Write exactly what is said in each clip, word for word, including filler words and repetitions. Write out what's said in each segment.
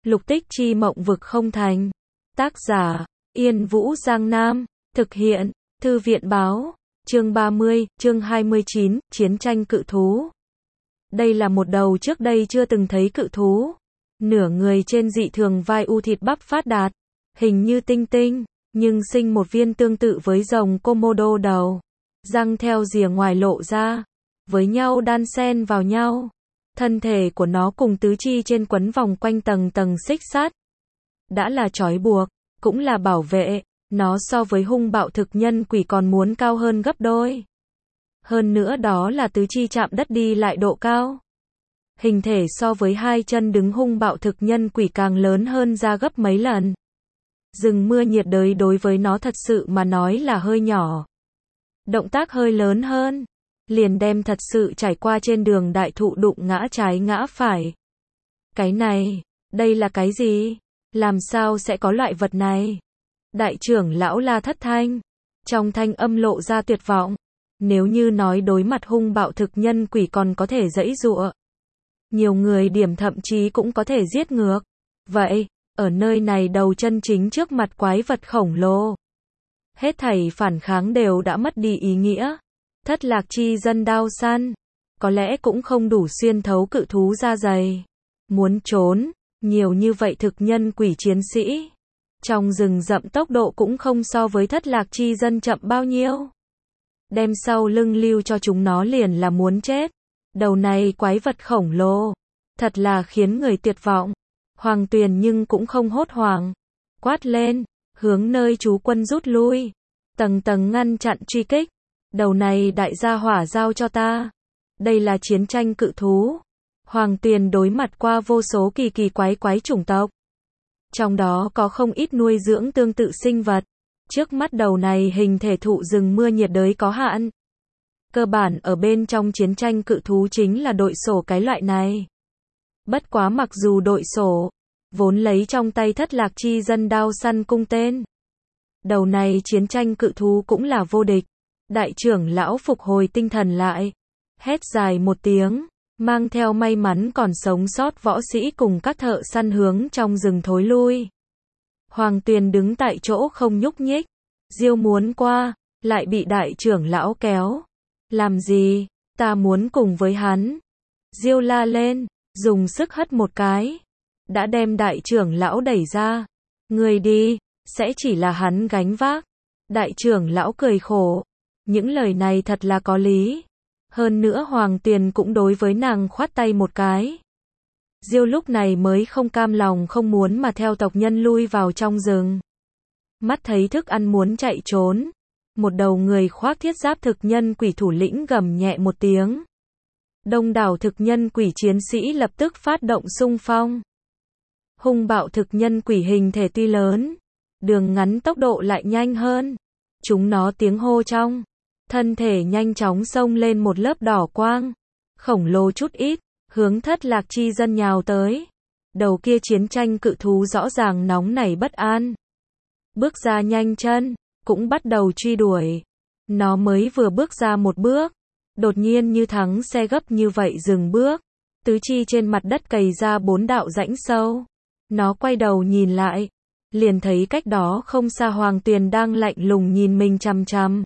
Lục Tích Chi mộng vực không thành. Tác giả, Yên Vũ Giang Nam. Thực hiện, Thư viện Báo. Chương ba mươi, chương hai mươi chín, Chiến tranh cự thú. Đây là một đầu trước đây chưa từng thấy cự thú. Nửa người trên dị thường vai u thịt bắp phát đạt. Hình như tinh tinh, nhưng sinh một viên tương tự với rồng Komodo đầu. Răng theo rìa ngoài lộ ra, với nhau đan xen vào nhau. Thân thể của nó cùng tứ chi trên quấn vòng quanh tầng tầng xích sắt. Đã là trói buộc, cũng là bảo vệ, nó so với hung bạo thực nhân quỷ còn muốn cao hơn gấp đôi. Hơn nữa đó là tứ chi chạm đất đi lại độ cao. Hình thể so với hai chân đứng hung bạo thực nhân quỷ càng lớn hơn ra gấp mấy lần. Rừng mưa nhiệt đới đối với nó thật sự mà nói là hơi nhỏ. Động tác hơi lớn hơn, liền đem thật sự trải qua trên đường đại thụ đụng ngã trái ngã phải. Cái này, đây là cái gì? Làm sao sẽ có loại vật này? Đại trưởng lão la thất thanh, trong thanh âm lộ ra tuyệt vọng. Nếu như nói đối mặt hung bạo thực nhân quỷ còn có thể giãy giụa, nhiều người điểm thậm chí cũng có thể giết ngược. Vậy, ở nơi này đầu chân chính trước mặt quái vật khổng lồ, hết thảy phản kháng đều đã mất đi ý nghĩa. Thất lạc chi dân đao săn, có lẽ cũng không đủ xuyên thấu cự thú da dày. Muốn trốn, nhiều như vậy thực nhân quỷ chiến sĩ, trong rừng rậm tốc độ cũng không so với thất lạc chi dân chậm bao nhiêu. Đem sau lưng lưu cho chúng nó liền là muốn chết. Đầu này quái vật khổng lồ, thật là khiến người tuyệt vọng. Hoàng Tuyền nhưng cũng không hốt hoảng, quát lên, hướng nơi chú quân rút lui, tầng tầng ngăn chặn truy kích. Đầu này đại gia hỏa giao cho ta. Đây là chiến tranh cự thú. Hoàng Tuyền đối mặt qua vô số kỳ kỳ quái quái chủng tộc. Trong đó có không ít nuôi dưỡng tương tự sinh vật. Trước mắt đầu này hình thể thụ rừng mưa nhiệt đới có hạn. Cơ bản ở bên trong chiến tranh cự thú chính là đội sổ cái loại này. Bất quá mặc dù đội sổ, vốn lấy trong tay thất lạc chi dân đao săn cung tên. Đầu này chiến tranh cự thú cũng là vô địch. Đại trưởng lão phục hồi tinh thần lại, hét dài một tiếng, mang theo may mắn còn sống sót võ sĩ cùng các thợ săn hướng trong rừng thối lui. Hoàng Tuyền đứng tại chỗ không nhúc nhích, Diêu muốn qua, lại bị đại trưởng lão kéo. Làm gì, ta muốn cùng với hắn. Diêu la lên, dùng sức hất một cái, đã đem đại trưởng lão đẩy ra. Người đi, sẽ chỉ là hắn gánh vác. Đại trưởng lão cười khổ. Những lời này thật là có lý. Hơn nữa Hoàng Tuyền cũng đối với nàng khoát tay một cái. Diêu lúc này mới không cam lòng không muốn mà theo tộc nhân lui vào trong rừng. Mắt thấy thức ăn muốn chạy trốn. Một đầu người khoác thiết giáp thực nhân quỷ thủ lĩnh gầm nhẹ một tiếng. Đông đảo thực nhân quỷ chiến sĩ lập tức phát động xung phong. Hung bạo thực nhân quỷ hình thể tuy lớn, đường ngắn tốc độ lại nhanh hơn. Chúng nó tiếng hô trong, thân thể nhanh chóng xông lên một lớp đỏ quang, khổng lồ chút ít, hướng thất lạc chi dân nhào tới. Đầu kia chiến tranh cự thú rõ ràng nóng nảy bất an. Bước ra nhanh chân, cũng bắt đầu truy đuổi. Nó mới vừa bước ra một bước, đột nhiên như thắng xe gấp như vậy dừng bước. Tứ chi trên mặt đất cày ra bốn đạo rãnh sâu. Nó quay đầu nhìn lại, liền thấy cách đó không xa Hoàng Tuyền đang lạnh lùng nhìn mình chằm chằm.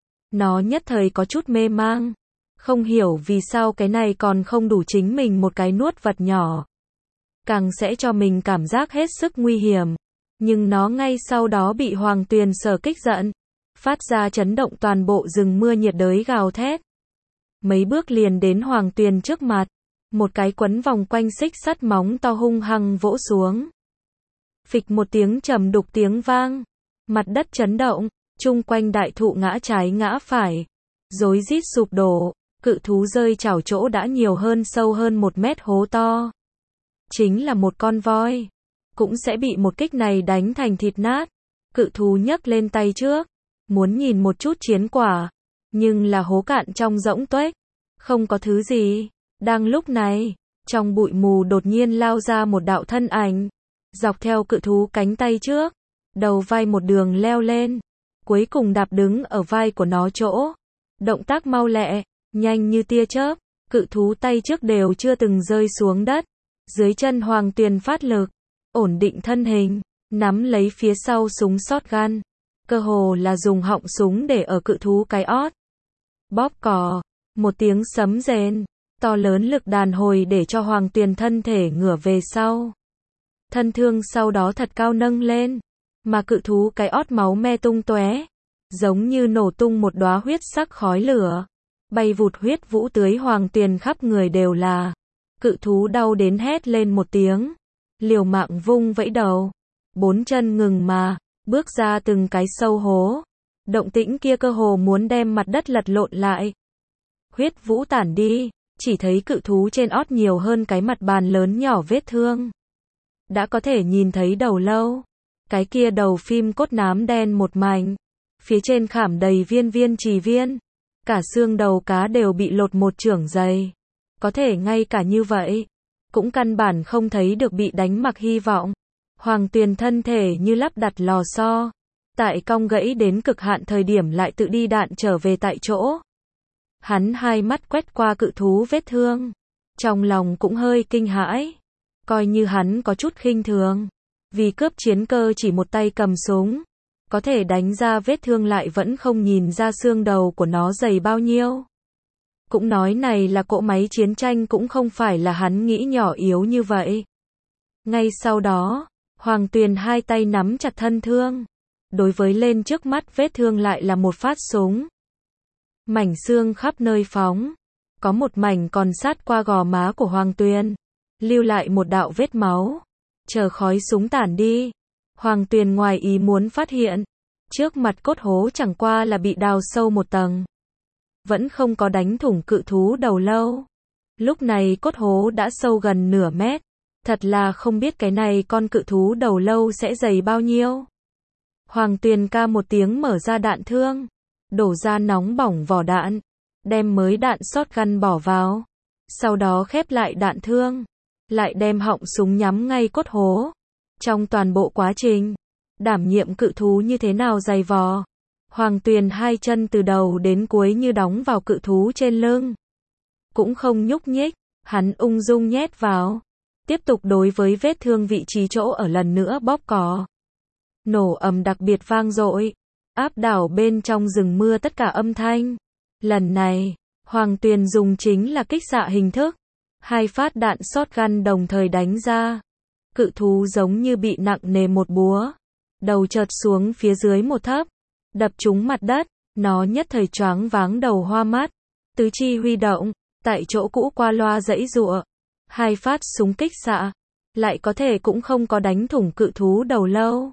Nó nhất thời có chút mê mang, không hiểu vì sao cái này còn không đủ chính mình một cái nuốt vật nhỏ. Càng sẽ cho mình cảm giác hết sức nguy hiểm. Nhưng nó ngay sau đó bị Hoàng Tuyền sở kích giận, phát ra chấn động toàn bộ rừng mưa nhiệt đới gào thét. Mấy bước liền đến Hoàng Tuyền trước mặt, một cái quấn vòng quanh xích sắt móng to hung hăng vỗ xuống. Phịch một tiếng trầm đục tiếng vang, mặt đất chấn động, chung quanh đại thụ ngã trái ngã phải, rối rít sụp đổ, cự thú rơi chảo chỗ đã nhiều hơn sâu hơn một mét hố to. Chính là một con voi, cũng sẽ bị một kích này đánh thành thịt nát. Cự thú nhấc lên tay trước, muốn nhìn một chút chiến quả, nhưng là hố cạn trong rỗng tuếch, không có thứ gì. Đang lúc này, trong bụi mù đột nhiên lao ra một đạo thân ảnh, dọc theo cự thú cánh tay trước, đầu vai một đường leo lên, cuối cùng đạp đứng ở vai của nó chỗ. Động tác mau lẹ, nhanh như tia chớp, cự thú tay trước đều chưa từng rơi xuống đất. Dưới chân Hoàng Tuyền phát lực, ổn định thân hình, nắm lấy phía sau súng shotgun, cơ hồ là dùng họng súng để ở cự thú cái ót. Bóp cò, một tiếng sấm rền, to lớn lực đàn hồi để cho Hoàng Tuyền thân thể ngửa về sau. Thân thương sau đó thật cao nâng lên, mà cự thú cái ót máu me tung tóe, giống như nổ tung một đóa huyết sắc khói lửa, bay vụt huyết vũ tưới Hoàng Tuyền khắp người đều là. Cự thú đau đến hét lên một tiếng, liều mạng vung vẫy đầu, bốn chân ngừng mà, bước ra từng cái sâu hố. Động tĩnh kia cơ hồ muốn đem mặt đất lật lộn lại. Huyết vũ tản đi, chỉ thấy cự thú trên ót nhiều hơn cái mặt bàn lớn nhỏ vết thương. Đã có thể nhìn thấy đầu lâu. Cái kia đầu phim cốt nám đen một mảnh. Phía trên khảm đầy viên viên trì viên. Cả xương đầu cá đều bị lột một chưởng dày. Có thể ngay cả như vậy, cũng căn bản không thấy được bị đánh mặc hy vọng. Hoàng Tuyền thân thể như lắp đặt lò xo. Tại cong gãy đến cực hạn thời điểm lại tự đi đạn trở về tại chỗ. Hắn hai mắt quét qua cự thú vết thương. Trong lòng cũng hơi kinh hãi. Coi như hắn có chút khinh thường. Vì cướp chiến cơ chỉ một tay cầm súng. Có thể đánh ra vết thương lại vẫn không nhìn ra xương đầu của nó dày bao nhiêu. Cũng nói này là cỗ máy chiến tranh cũng không phải là hắn nghĩ nhỏ yếu như vậy. Ngay sau đó, Hoàng Tuyền hai tay nắm chặt thân thương. Đối với lên trước mắt vết thương lại là một phát súng. Mảnh xương khắp nơi phóng. Có một mảnh còn sát qua gò má của Hoàng Tuyền. Lưu lại một đạo vết máu. Chờ khói súng tản đi. Hoàng Tuyền ngoài ý muốn phát hiện. Trước mặt cốt hố chẳng qua là bị đào sâu một tầng. Vẫn không có đánh thủng cự thú đầu lâu. Lúc này cốt hố đã sâu gần nửa mét. Thật là không biết cái này con cự thú đầu lâu sẽ dày bao nhiêu. Hoàng Tuyền ca một tiếng mở ra đạn thương. Đổ ra nóng bỏng vỏ đạn. Đem mới đạn shotgun bỏ vào. Sau đó khép lại đạn thương. Lại đem họng súng nhắm ngay cốt hố. Trong toàn bộ quá trình, đảm nhiệm cự thú như thế nào dày vò. Hoàng Tuyền hai chân từ đầu đến cuối như đóng vào cự thú trên lưng. Cũng không nhúc nhích, hắn ung dung nhét vào. Tiếp tục đối với vết thương vị trí chỗ ở lần nữa bóp cò. Nổ ầm đặc biệt vang dội, áp đảo bên trong rừng mưa tất cả âm thanh. Lần này, Hoàng Tuyền dùng chính là kích xạ hình thức. Hai phát đạn shotgun đồng thời đánh ra. Cự thú giống như bị nặng nề một búa. Đầu chợt xuống phía dưới một thấp. Đập trúng mặt đất, nó nhất thời choáng váng đầu hoa mắt. Tứ chi huy động, tại chỗ cũ qua loa giãy giụa. Hai phát súng kích xạ, lại có thể cũng không có đánh thủng cự thú đầu lâu.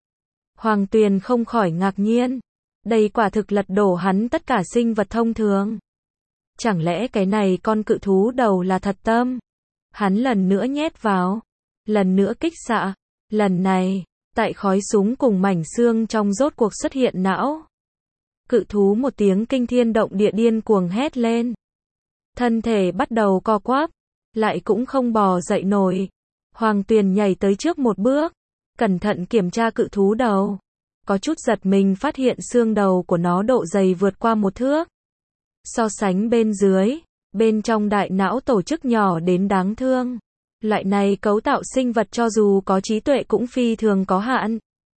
Hoàng Tuyền không khỏi ngạc nhiên. Đây quả thực lật đổ hắn tất cả sinh vật thông thường. Chẳng lẽ cái này con cự thú đầu là thật tâm? Hắn lần nữa nhét vào. Lần nữa kích xạ. Lần này, tại khói súng cùng mảnh xương trong rốt cuộc xuất hiện não. Cự thú một tiếng kinh thiên động địa điên cuồng hét lên. Thân thể bắt đầu co quắp. Lại cũng không bò dậy nổi. Hoàng Tuyền nhảy tới trước một bước. Cẩn thận kiểm tra cự thú đầu. Có chút giật mình phát hiện xương đầu của nó độ dày vượt qua một thước. So sánh bên dưới, bên trong đại não tổ chức nhỏ đến đáng thương. Loại này cấu tạo sinh vật cho dù có trí tuệ cũng phi thường có hạn.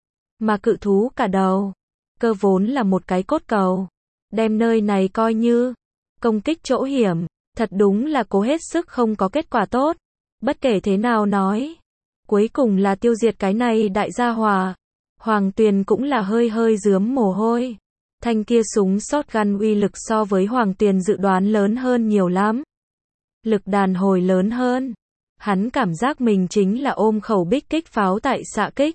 Mà cự thú cả đầu, cơ vốn là một cái cốt cầu. Đem nơi này coi như công kích chỗ hiểm, thật đúng là cố hết sức không có kết quả tốt. Bất kể thế nào nói, cuối cùng là tiêu diệt cái này đại gia hòa. Hoàng Tuyền cũng là hơi hơi rướm mồ hôi. Thanh kia súng shotgun uy lực so với Hoàng Tuyền dự đoán lớn hơn nhiều lắm. Lực đàn hồi lớn hơn. Hắn cảm giác mình chính là ôm khẩu bích kích pháo tại xạ kích.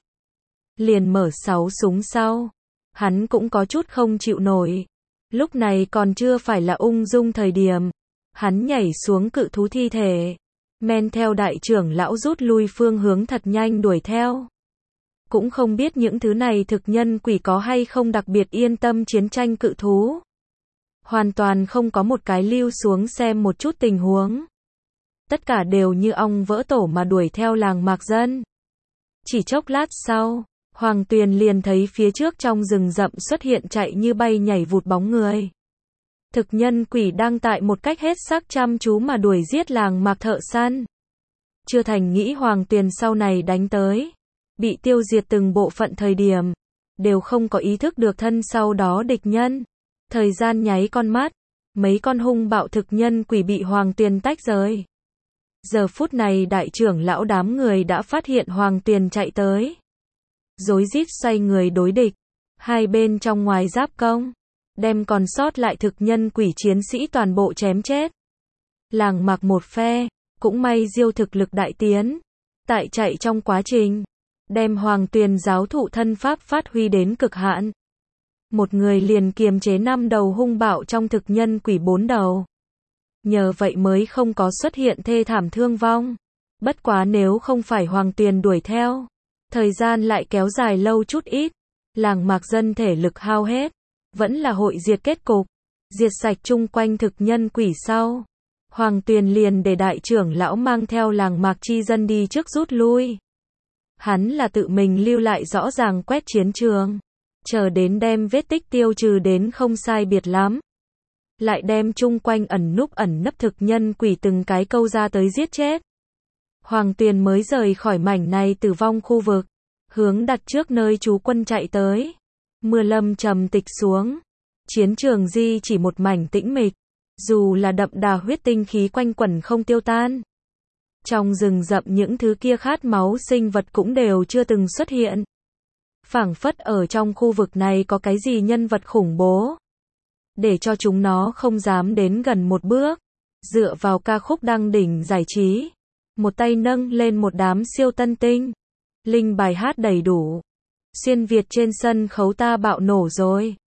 Liền mở sáu súng sau. Hắn cũng có chút không chịu nổi. Lúc này còn chưa phải là ung dung thời điểm. Hắn nhảy xuống cự thú thi thể. Men theo đại trưởng lão rút lui phương hướng thật nhanh đuổi theo. Cũng không biết những thứ này thực nhân quỷ có hay không đặc biệt yên tâm chiến tranh cự thú. Hoàn toàn không có một cái lưu xuống xem một chút tình huống. Tất cả đều như ong vỡ tổ mà đuổi theo làng mạc dân. Chỉ chốc lát sau, Hoàng Tuyền liền thấy phía trước trong rừng rậm xuất hiện chạy như bay nhảy vụt bóng người. Thực nhân quỷ đang tại một cách hết sức chăm chú mà đuổi giết làng mạc thợ săn. chưa thành nghĩ Hoàng Tuyền sau này đánh tới, bị tiêu diệt từng bộ phận thời điểm, đều không có ý thức được thân sau đó địch nhân. Thời gian nháy con mắt, mấy con hung bạo thực nhân quỷ bị Hoàng Tuyền tách rời. Giờ phút này đại trưởng lão đám người đã phát hiện Hoàng Tuyền chạy tới. Rối rít xoay người đối địch, hai bên trong ngoài giáp công, đem còn sót lại thực nhân quỷ chiến sĩ toàn bộ chém chết. Làng Mạc một phe, cũng may Diêu thực lực đại tiến, tại chạy trong quá trình, đem Hoàng Tuyền giáo thụ thân pháp phát huy đến cực hạn. Một người liền kiềm chế năm đầu hung bạo trong thực nhân quỷ bốn đầu. Nhờ vậy mới không có xuất hiện thê thảm thương vong. Bất quá nếu không phải Hoàng Tuyền đuổi theo, thời gian lại kéo dài lâu chút ít, làng Mạc dân thể lực hao hết, vẫn là hội diệt kết cục, diệt sạch chung quanh thực nhân quỷ sau. Hoàng Tuyền liền để đại trưởng lão mang theo làng Mạc chi dân đi trước rút lui. Hắn là tự mình lưu lại rõ ràng quét chiến trường, chờ đến đem vết tích tiêu trừ đến không sai biệt lắm. Lại đem chung quanh ẩn núp ẩn nấp thực nhân quỷ từng cái câu ra tới giết chết. Hoàng Tuyền mới rời khỏi mảnh này tử vong khu vực, hướng đặt trước nơi trú quân chạy tới. Mưa lâm trầm tịch xuống, chiến trường di chỉ một mảnh tĩnh mịch, dù là đậm đà huyết tinh khí quanh quẩn không tiêu tan. Trong rừng rậm những thứ kia khát máu sinh vật cũng đều chưa từng xuất hiện. Phảng phất ở trong khu vực này có cái gì nhân vật khủng bố, để cho chúng nó không dám đến gần một bước. Dựa vào ca khúc đăng đỉnh giải trí, một tay nâng lên một đám siêu tân tinh, linh bài hát đầy đủ. Xuyên Việt trên sân khấu ta bạo nổ rồi.